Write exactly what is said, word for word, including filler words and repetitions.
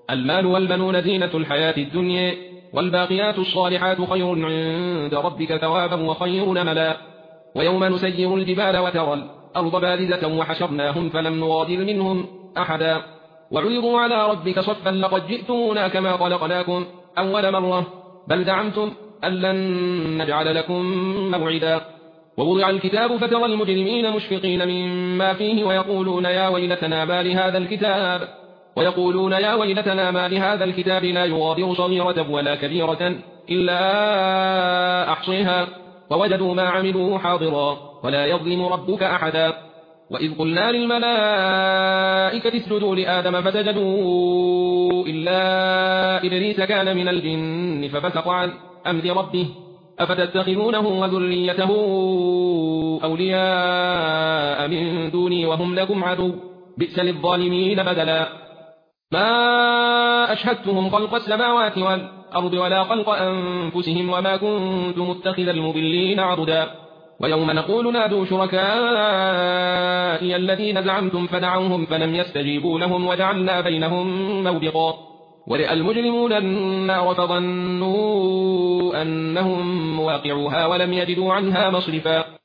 المال والبنون زينة الحياة الدنيا، والباقيات الصالحات خير عند ربك ثوابا وخير نملا. ويوم نسير الجبال وترى الأرض بارزة وحشرناهم فلم نغادر منهم أحدا وعرضوا على ربك صفا لقد جئتمونا كما خلقناكم أول مرة بل زعمتم أن لن نجعل لكم موعدا. ووضع الكتاب فترى المجرمين مشفقين مما فيه ويقولون يا ويلتنا ما لهذا الكتاب ويقولون يا ويلتنا ما لهذا الكتاب لا يغادر صغيرة ولا كبيرة إلا أحصيها ووجدوا ما عملوا حاضرا ولا يظلم ربك أحدا. وإذ قلنا للملائكة اسجدوا لآدم فسجدوا إلا إبليس كان من الجن ففسق عن أمر ربه أفتتخذونه وذريته أولياء من دوني وهم لكم عدو بئس للظالمين بدلا. ما أشهدتهم خلق السماوات والأرض ولا خلق أنفسهم وما كنت متخذ المضلين عضدا. ويوم نقول نادوا شركائي الذين زعمتم فدعوهم فلم يستجيبوا لهم وجعلنا بينهم موبقا. ورئ المجرمون النار فظنوا أنهم مواقعوها ولم يجدوا عنها مصرفا.